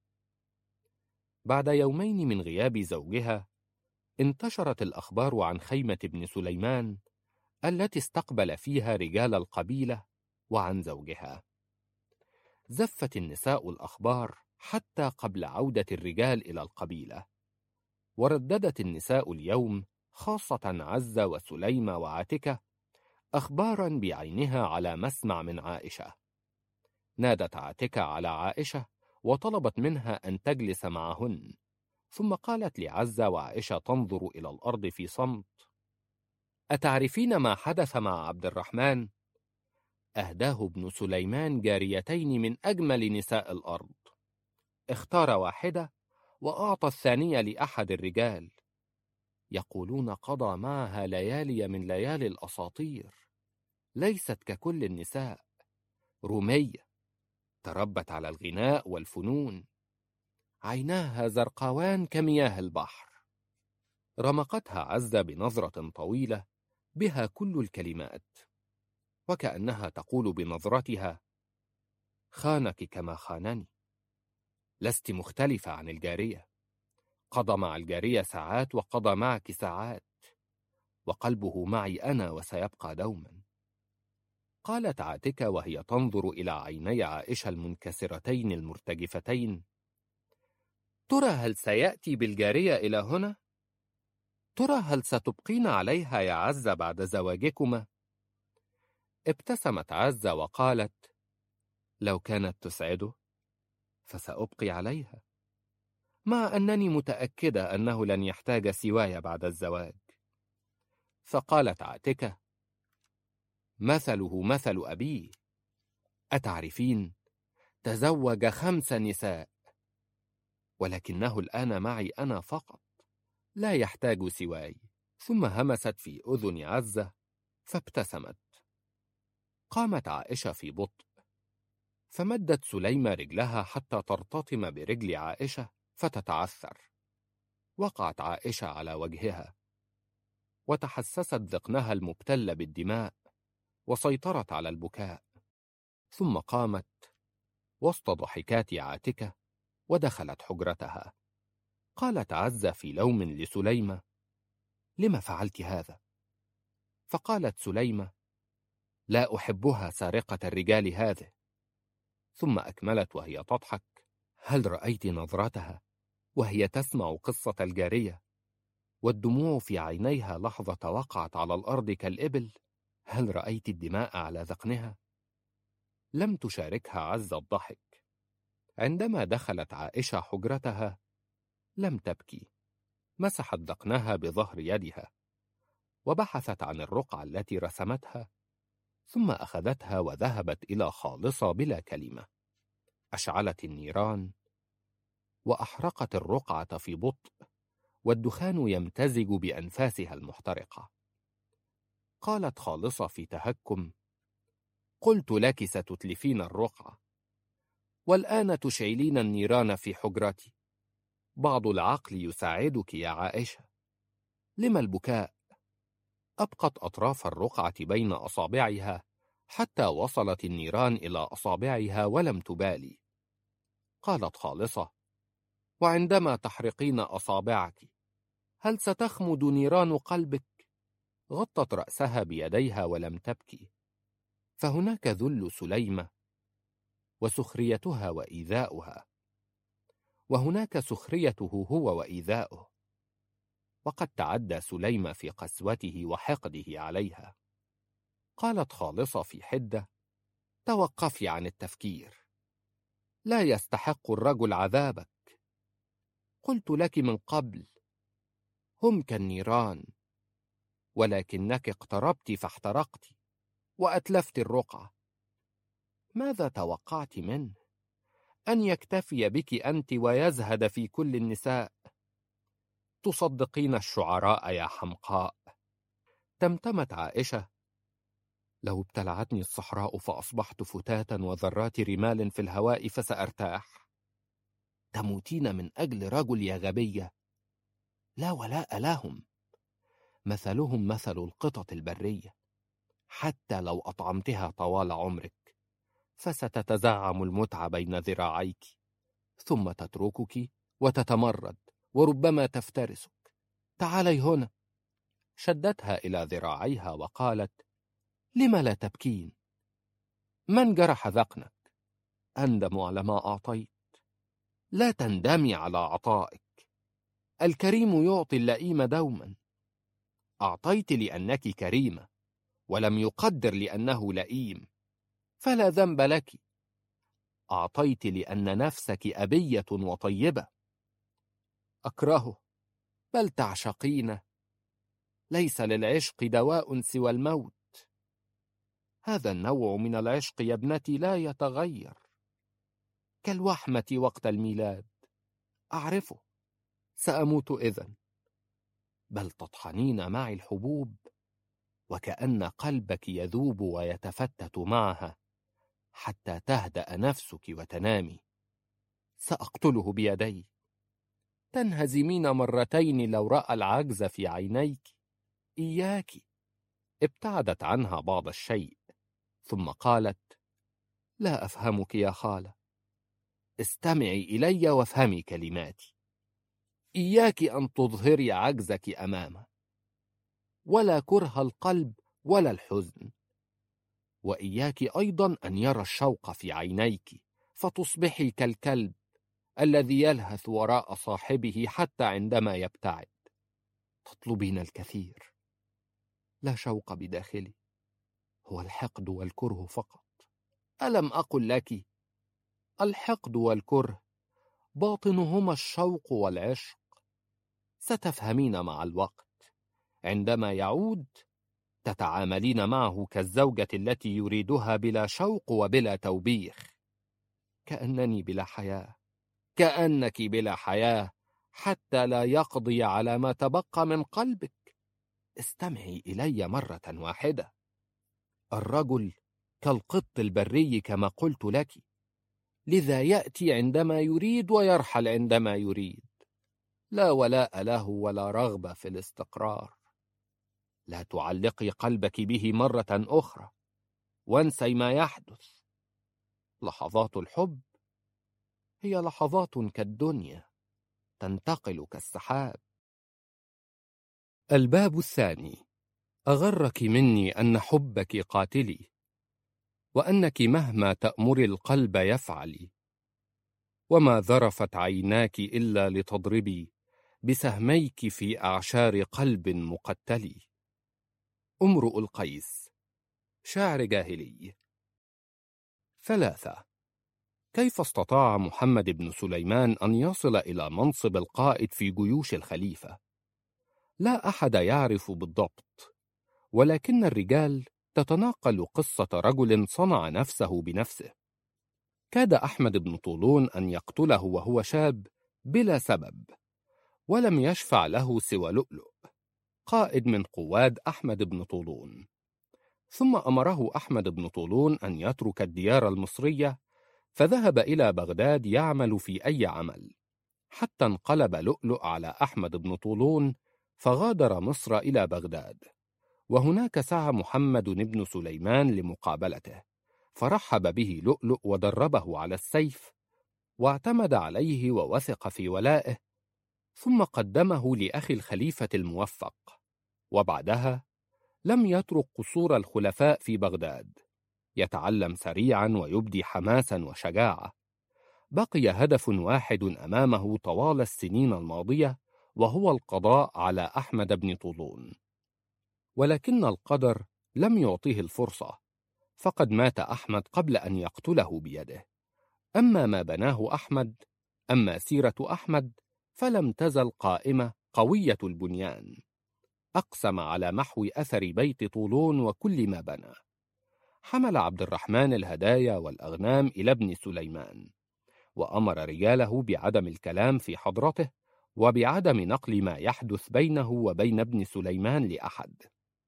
بعد يومين من غياب زوجها انتشرت الأخبار عن خيمة ابن سليمان التي استقبل فيها رجال القبيلة وعن زوجها. زفت النساء الأخبار حتى قبل عودة الرجال إلى القبيلة، ورددت النساء اليوم خاصة عزة وسليمة وعاتكة، أخبارا بعينها على مسمع من عائشة. نادت عاتكة على عائشة وطلبت منها أن تجلس معهن، ثم قالت لعزة وعائشة تنظر إلى الأرض في صمت: أتعرفين ما حدث مع عبد الرحمن؟ أهداه ابن سليمان جاريتين من أجمل نساء الأرض، اختار واحدة وأعطى الثانية لأحد الرجال، يقولون قضى معها ليالي من ليالي الأساطير، ليست ككل النساء، رومية، تربت على الغناء والفنون، عيناها زرقاوان كمياه البحر. رمقتها عزة بنظرة طويلة بها كل الكلمات، وكأنها تقول بنظرتها: خانك كما خانني، لست مختلفة عن الجارية، قضى مع الجارية ساعات وقضى معك ساعات، وقلبه معي أنا وسيبقى دوما. قالت عاتكة وهي تنظر إلى عيني عائشة المنكسرتين المرتجفتين: ترى هل سيأتي بالجارية إلى هنا؟ ترى هل ستبقين عليها يا عزة بعد زواجكما؟ ابتسمت عزة وقالت: لو كانت تسعده فسأبقي عليها، مع أنني متأكدة أنه لن يحتاج سواي بعد الزواج. فقالت عاتكة: مثله مثل أبيه، أتعرفين، تزوج خمس نساء، ولكنه الآن معي أنا فقط، لا يحتاج سواي. ثم همست في أذن عزة فابتسمت. قامت عائشة في بطء، فمدت سليمة رجلها حتى ترتطم برجل عائشة فتتعثر. وقعت عائشة على وجهها وتحسست ذقنها المبتل بالدماء، وسيطرت على البكاء. ثم قامت وسط ضحكات عاتكة ودخلت حجرتها. قالت عزة في لوم لسليمة: لم فعلت هذا؟ فقالت سليمة: لا أحبها سارقة الرجال هذه. ثم أكملت وهي تضحك: هل رأيت نظرتها وهي تسمع قصة الجارية والدموع في عينيها لحظة وقعت على الأرض كالإبل؟ هل رأيت الدماء على ذقنها؟ لم تشاركها عزة الضحك. عندما دخلت عائشة حجرتها لم تبكي، مسحت ذقنها بظهر يدها وبحثت عن الرقعة التي رسمتها، ثم أخذتها وذهبت إلى خالصة بلا كلمة. أشعلت النيران وأحرقت الرقعة في بطء، والدخان يمتزج بأنفاسها المحترقة. قالت خالصة في تهكم: قلت لك ستتلفين الرقعة، والآن تشعلين النيران في حجرتي. بعض العقل يساعدك يا عائشة، لما البكاء؟ أبقت أطراف الرقعة بين أصابعها حتى وصلت النيران إلى أصابعها ولم تبالي. قالت خالصة: وعندما تحرقين أصابعك هل ستخمد نيران قلبك؟ غطت رأسها بيديها ولم تبكي. فهناك ذل سليمة وسخريتها وإيذاؤها، وهناك سخريته هو وإيذاؤه، وقد تعدى سليمة في قسوته وحقده عليها. قالت خالصة في حدة: توقفي عن التفكير، لا يستحق الرجل عذابك. قلت لك من قبل هم كالنيران، ولكنك اقتربت فاحترقت وأتلفت الرقعة. ماذا توقعت منه؟ أن يكتفي بك أنت ويزهد في كل النساء؟ تصدقين الشعراء يا حمقاء. تمتمت عائشة: لو ابتلعتني الصحراء فأصبحت فتاة وذرات رمال في الهواء فسأرتاح. تموتين من أجل رجل يا غبية، لا ولاء لهم، مثلهم مثل القطط البرية، حتى لو أطعمتها طوال عمرك فستتزعم المتعة بين ذراعيك، ثم تتركك وتتمرد وربما تفترسك. تعالي هنا. شدتها إلى ذراعيها وقالت: لم لا تبكين؟ من جرح ذقنك؟ أندم على ما أعطيت. لا تندمي على عطائك، الكريم يعطي اللئيم دوما. أعطيت لأنك كريمة، ولم يقدر لأنه لئيم، فلا ذنب لك. أعطيت لأن نفسك أبية وطيبة. أكرهه، بل تعشقينه. ليس للعشق دواء سوى الموت. هذا النوع من العشق يا ابنتي لا يتغير، كالوحمة وقت الميلاد. أعرفه، سأموت إذن. بل تطحنين معي الحبوب، وكأن قلبك يذوب ويتفتت معها حتى تهدأ نفسك وتنامي. سأقتله بيدي. تنهزمين مرتين لو رأى العجز في عينيك. إياك. ابتعدت عنها بعض الشيء، ثم قالت: لا أفهمك يا خالة. استمعي إلي وافهمي كلماتي. إياك أن تظهري عجزك أمامه، ولا كره القلب ولا الحزن. وإياك أيضا أن يرى الشوق في عينيك، فتصبحي كالكلب الذي يلهث وراء صاحبه حتى عندما يبتعد. تطلبين الكثير. لا شوق بداخلي، هو الحقد والكره فقط. ألم أقل لك؟ الحقد والكره باطنهما الشوق والعشق. ستفهمين مع الوقت. عندما يعود تتعاملين معه كالزوجة التي يريدها بلا شوق وبلا توبيخ. كأنني بلا حياة، كأنك بلا حياة، حتى لا يقضي على ما تبقى من قلبك. استمعي إلي مرة واحدة. الرجل كالقط البري كما قلت لك، لذا يأتي عندما يريد ويرحل عندما يريد. لا ولاء له ولا رغبة في الاستقرار. لا تعلقي قلبك به مرة أخرى، وانسي ما يحدث. لحظات الحب هي لحظات كالدنيا، تنتقل كالسحاب. الباب الثاني. أغرك مني أن حبك قاتلي، وأنك مهما تأمر القلب يفعل، وما ذرفت عيناك إلا لتضربي بسهميك في أعشار قلب مقتل. امرؤ القيس، شاعر جاهلي. ثلاثة. كيف استطاع محمد بن سليمان أن يصل إلى منصب القائد في جيوش الخليفة؟ لا أحد يعرف بالضبط، ولكن الرجال تتناقل قصة رجل صنع نفسه بنفسه. كاد أحمد بن طولون أن يقتله وهو شاب بلا سبب، ولم يشفع له سوى لؤلؤ، قائد من قواد أحمد بن طولون. ثم أمره أحمد بن طولون أن يترك الديار المصرية، فذهب إلى بغداد يعمل في أي عمل، حتى انقلب لؤلؤ على أحمد بن طولون، فغادر مصر إلى بغداد. وهناك سعى محمد بن سليمان لمقابلته، فرحب به لؤلؤ ودربه على السيف، واعتمد عليه ووثق في ولائه، ثم قدمه لأخي الخليفة الموفق. وبعدها لم يترك قصور الخلفاء في بغداد، يتعلم سريعا ويبدي حماسا وشجاعة. بقي هدف واحد أمامه طوال السنين الماضية، وهو القضاء على أحمد بن طولون. ولكن القدر لم يعطيه الفرصة، فقد مات أحمد قبل أن يقتله بيده. أما ما بناه أحمد، أما سيرة أحمد، فلم تزل قائمة قوية البنيان. أقسم على محو أثر بيت طولون وكل ما بنى. حمل عبد الرحمن الهدايا والأغنام إلى ابن سليمان، وأمر رجاله بعدم الكلام في حضرته، وبعدم نقل ما يحدث بينه وبين ابن سليمان لأحد.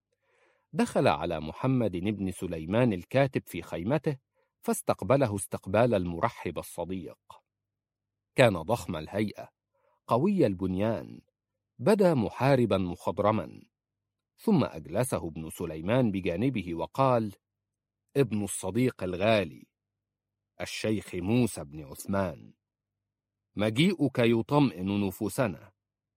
دخل على محمد بن سليمان الكاتب في خيمته، فاستقبله استقبال المرحب الصديق. كان ضخم الهيئة، قوي البنيان، بدا محاربا مخضرما. ثم أجلسه ابن سليمان بجانبه وقال: ابن الصديق الغالي الشيخ موسى بن عثمان، مجيئك يطمئن نفوسنا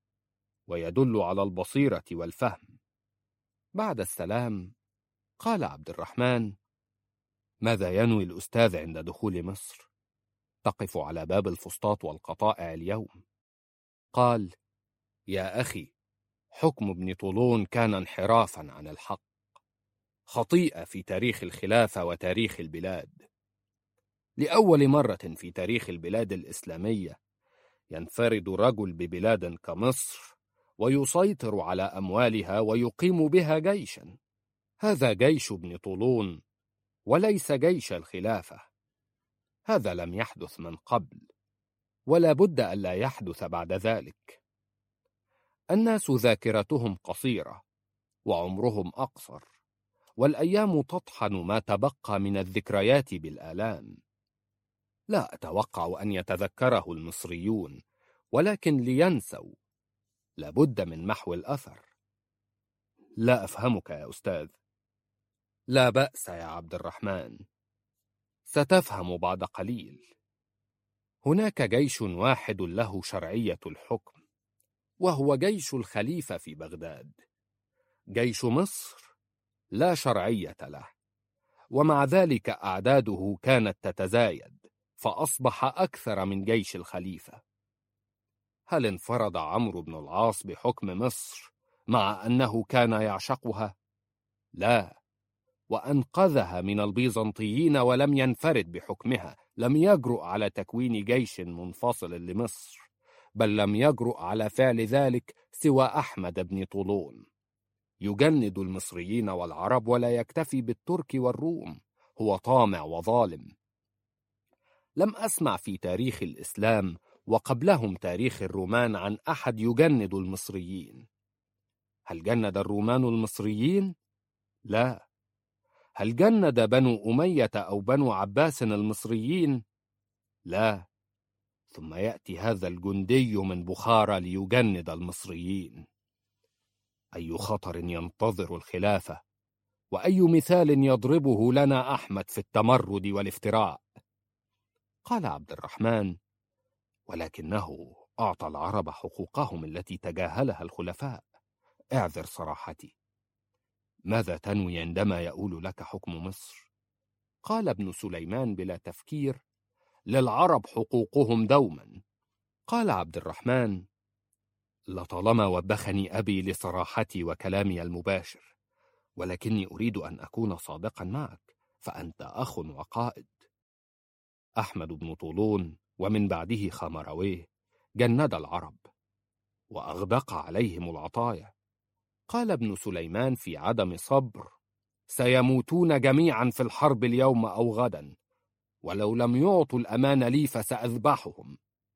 ويدل على البصيرة والفهم. بعد السلام قال عبد الرحمن: ماذا ينوي الأستاذ عند دخول مصر؟ تقف على باب الفسطاط والقطائع اليوم. قال: يا أخي، حكم ابن طولون كان انحرافا عن الحق، خطيئة في تاريخ الخلافة وتاريخ البلاد. لأول مرة في تاريخ البلاد الإسلامية ينفرد رجل ببلاد كمصر ويسيطر على أموالها ويقيم بها جيشا. هذا جيش ابن طولون وليس جيش الخلافة. هذا لم يحدث من قبل، ولا بد ألا يحدث بعد ذلك. الناس ذاكرتهم قصيرة وعمرهم أقصر، والأيام تطحن ما تبقى من الذكريات بالآلام. لا أتوقع أن يتذكره المصريون، ولكن لينسوا لابد من محو الأثر. لا أفهمك يا أستاذ. لا بأس يا عبد الرحمن، ستفهم بعد قليل. هناك جيش واحد له شرعية الحكم، وهو جيش الخليفة في بغداد. جيش مصر لا شرعية له، ومع ذلك أعداده كانت تتزايد، فأصبح أكثر من جيش الخليفة. هل انفرد عمرو بن العاص بحكم مصر مع أنه كان يعشقها؟ لا، وأنقذها من البيزنطيين ولم ينفرد بحكمها. لم يجرؤ على تكوين جيش منفصل لمصر، بل لم يجرؤ على فعل ذلك سوى أحمد بن طولون. يجند المصريين والعرب ولا يكتفي بالترك والروم. هو طامع وظالم. لم أسمع في تاريخ الإسلام وقبلهم تاريخ الرومان عن أحد يجند المصريين. هل جند الرومان المصريين؟ لا. هل جند بنو أمية أو بنو عباس المصريين؟ لا. ثم يأتي هذا الجندي من بخارى ليجند المصريين. أي خطر ينتظر الخلافة، وأي مثال يضربه لنا أحمد في التمرد والافتراء. قال عبد الرحمن: ولكنه أعطى العرب حقوقهم التي تجاهلها الخلفاء. اعذر صراحتي، ماذا تنوي عندما يؤول لك حكم مصر؟ قال ابن سليمان بلا تفكير: للعرب حقوقهم دوما. قال عبد الرحمن: لطالما وبخني أبي لصراحتي وكلامي المباشر، ولكني أريد أن أكون صادقا معك، فأنت أخ وقائد. أحمد بن طولون ومن بعده خمرويه جند العرب وأغدق عليهم العطايا. قال ابن سليمان في عدم صبر: سيموتون جميعا في الحرب اليوم أو غدا، ولو لم يعطوا الأمان لي فسأذبحهم.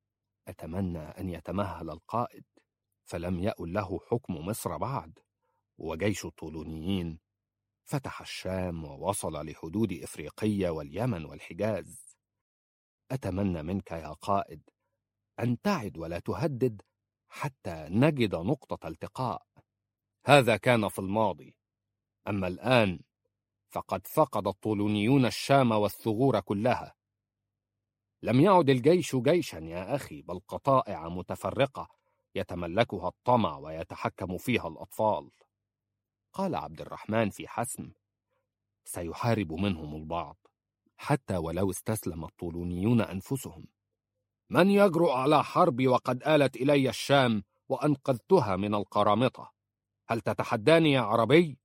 أتمنى أن يتمهل القائد، فلم يؤل له حكم مصر بعد، وجيش الطولونيين فتح الشام ووصل لحدود إفريقيا واليمن والحجاز. أتمنى منك يا قائد أن تعد ولا تهدد حتى نجد نقطة التقاء. هذا كان في الماضي، أما الآن فقد فقد الطولونيون الشام والثغور كلها. لم يعد الجيش جيشا يا أخي، بل قطائع متفرقة يتملكها الطمع ويتحكم فيها الأطفال. قال عبد الرحمن في حسم: سيحارب منهم البعض، حتى ولو استسلم الطولونيون أنفسهم. من يجرؤ على حربي وقد آلت إلي الشام وأنقذتها من القرامطة؟ هل تتحداني يا عربي؟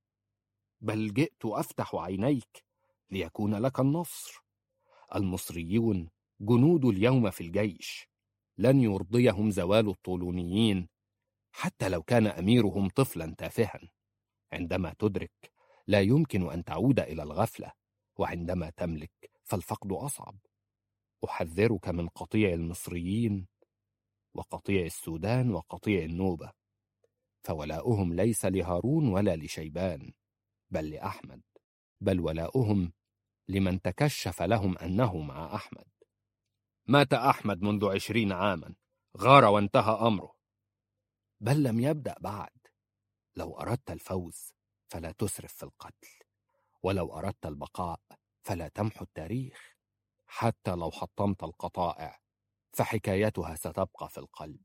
بل جئت أفتح عينيك ليكون لك النصر. المصريون جنود اليوم في الجيش، لن يرضيهم زوال الطولونيين حتى لو كان أميرهم طفلا تافها. عندما تدرك لا يمكن أن تعود إلى الغفلة، وعندما تملك فالفقد أصعب. أحذرك من قطيع المصريين وقطيع السودان وقطيع النوبة، فولاؤهم ليس لهارون ولا لشيبان، بل لأحمد، بل ولاؤهم لمن تكشف لهم أنه مع أحمد. مات أحمد منذ عشرين عاما، غار وانتهى أمره، بل لم يبدأ بعد. لو أردت الفوز فلا تسرف في القتل، ولو أردت البقاء فلا تمحو التاريخ. حتى لو حطمت القطائع فحكايتها ستبقى في القلب.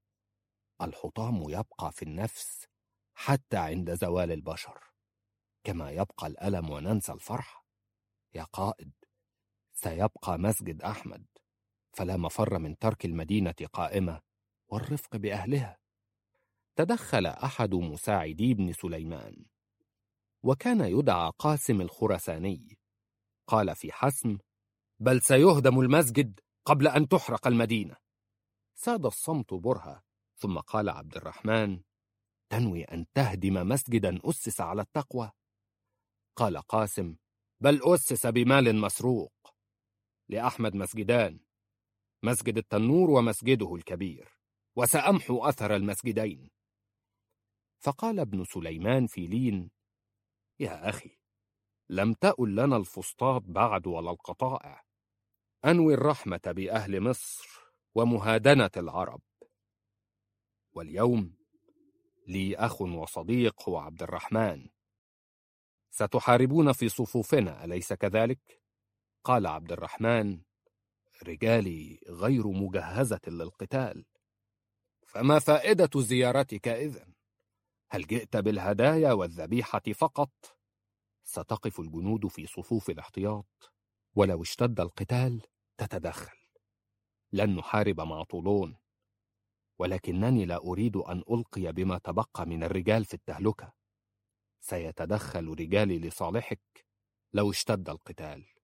الحطام يبقى في النفس حتى عند زوال البشر، كما يبقى الألم وننسى الفرح. يا قائد، سيبقى مسجد أحمد، فلا مفر من ترك المدينة قائمة والرفق بأهلها. تدخل أحد مساعدي ابن سليمان، وكان يدعى قاسم الخرساني. قال في حسم: بل سيهدم المسجد قبل أن تحرق المدينة. ساد الصمت برهة، ثم قال عبد الرحمن: تنوي أن تهدم مسجدا أسس على التقوى؟ قال قاسم: بل أسس بمال مسروق. لأحمد مسجدان، مسجد التنور ومسجده الكبير، وسأمحو أثر المسجدين. فقال ابن سليمان في لين: يا أخي، لم تأل لنا الفسطاط بعد ولا القطائع. أنوي الرحمة بأهل مصر ومهادنة العرب. واليوم لي أخ وصديق هو عبد الرحمن. ستحاربون في صفوفنا، أليس كذلك؟ قال عبد الرحمن: رجالي غير مجهزة للقتال. فما فائدة زيارتك إذن؟ هل جئت بالهدايا والذبيحة فقط؟ ستقف الجنود في صفوف الاحتياط، ولو اشتد القتال تتدخل. لن نحارب مع طولون، ولكنني لا أريد أن ألقي بما تبقى من الرجال في التهلكة. سيتدخل رجالي لصالحك لو اشتد القتال.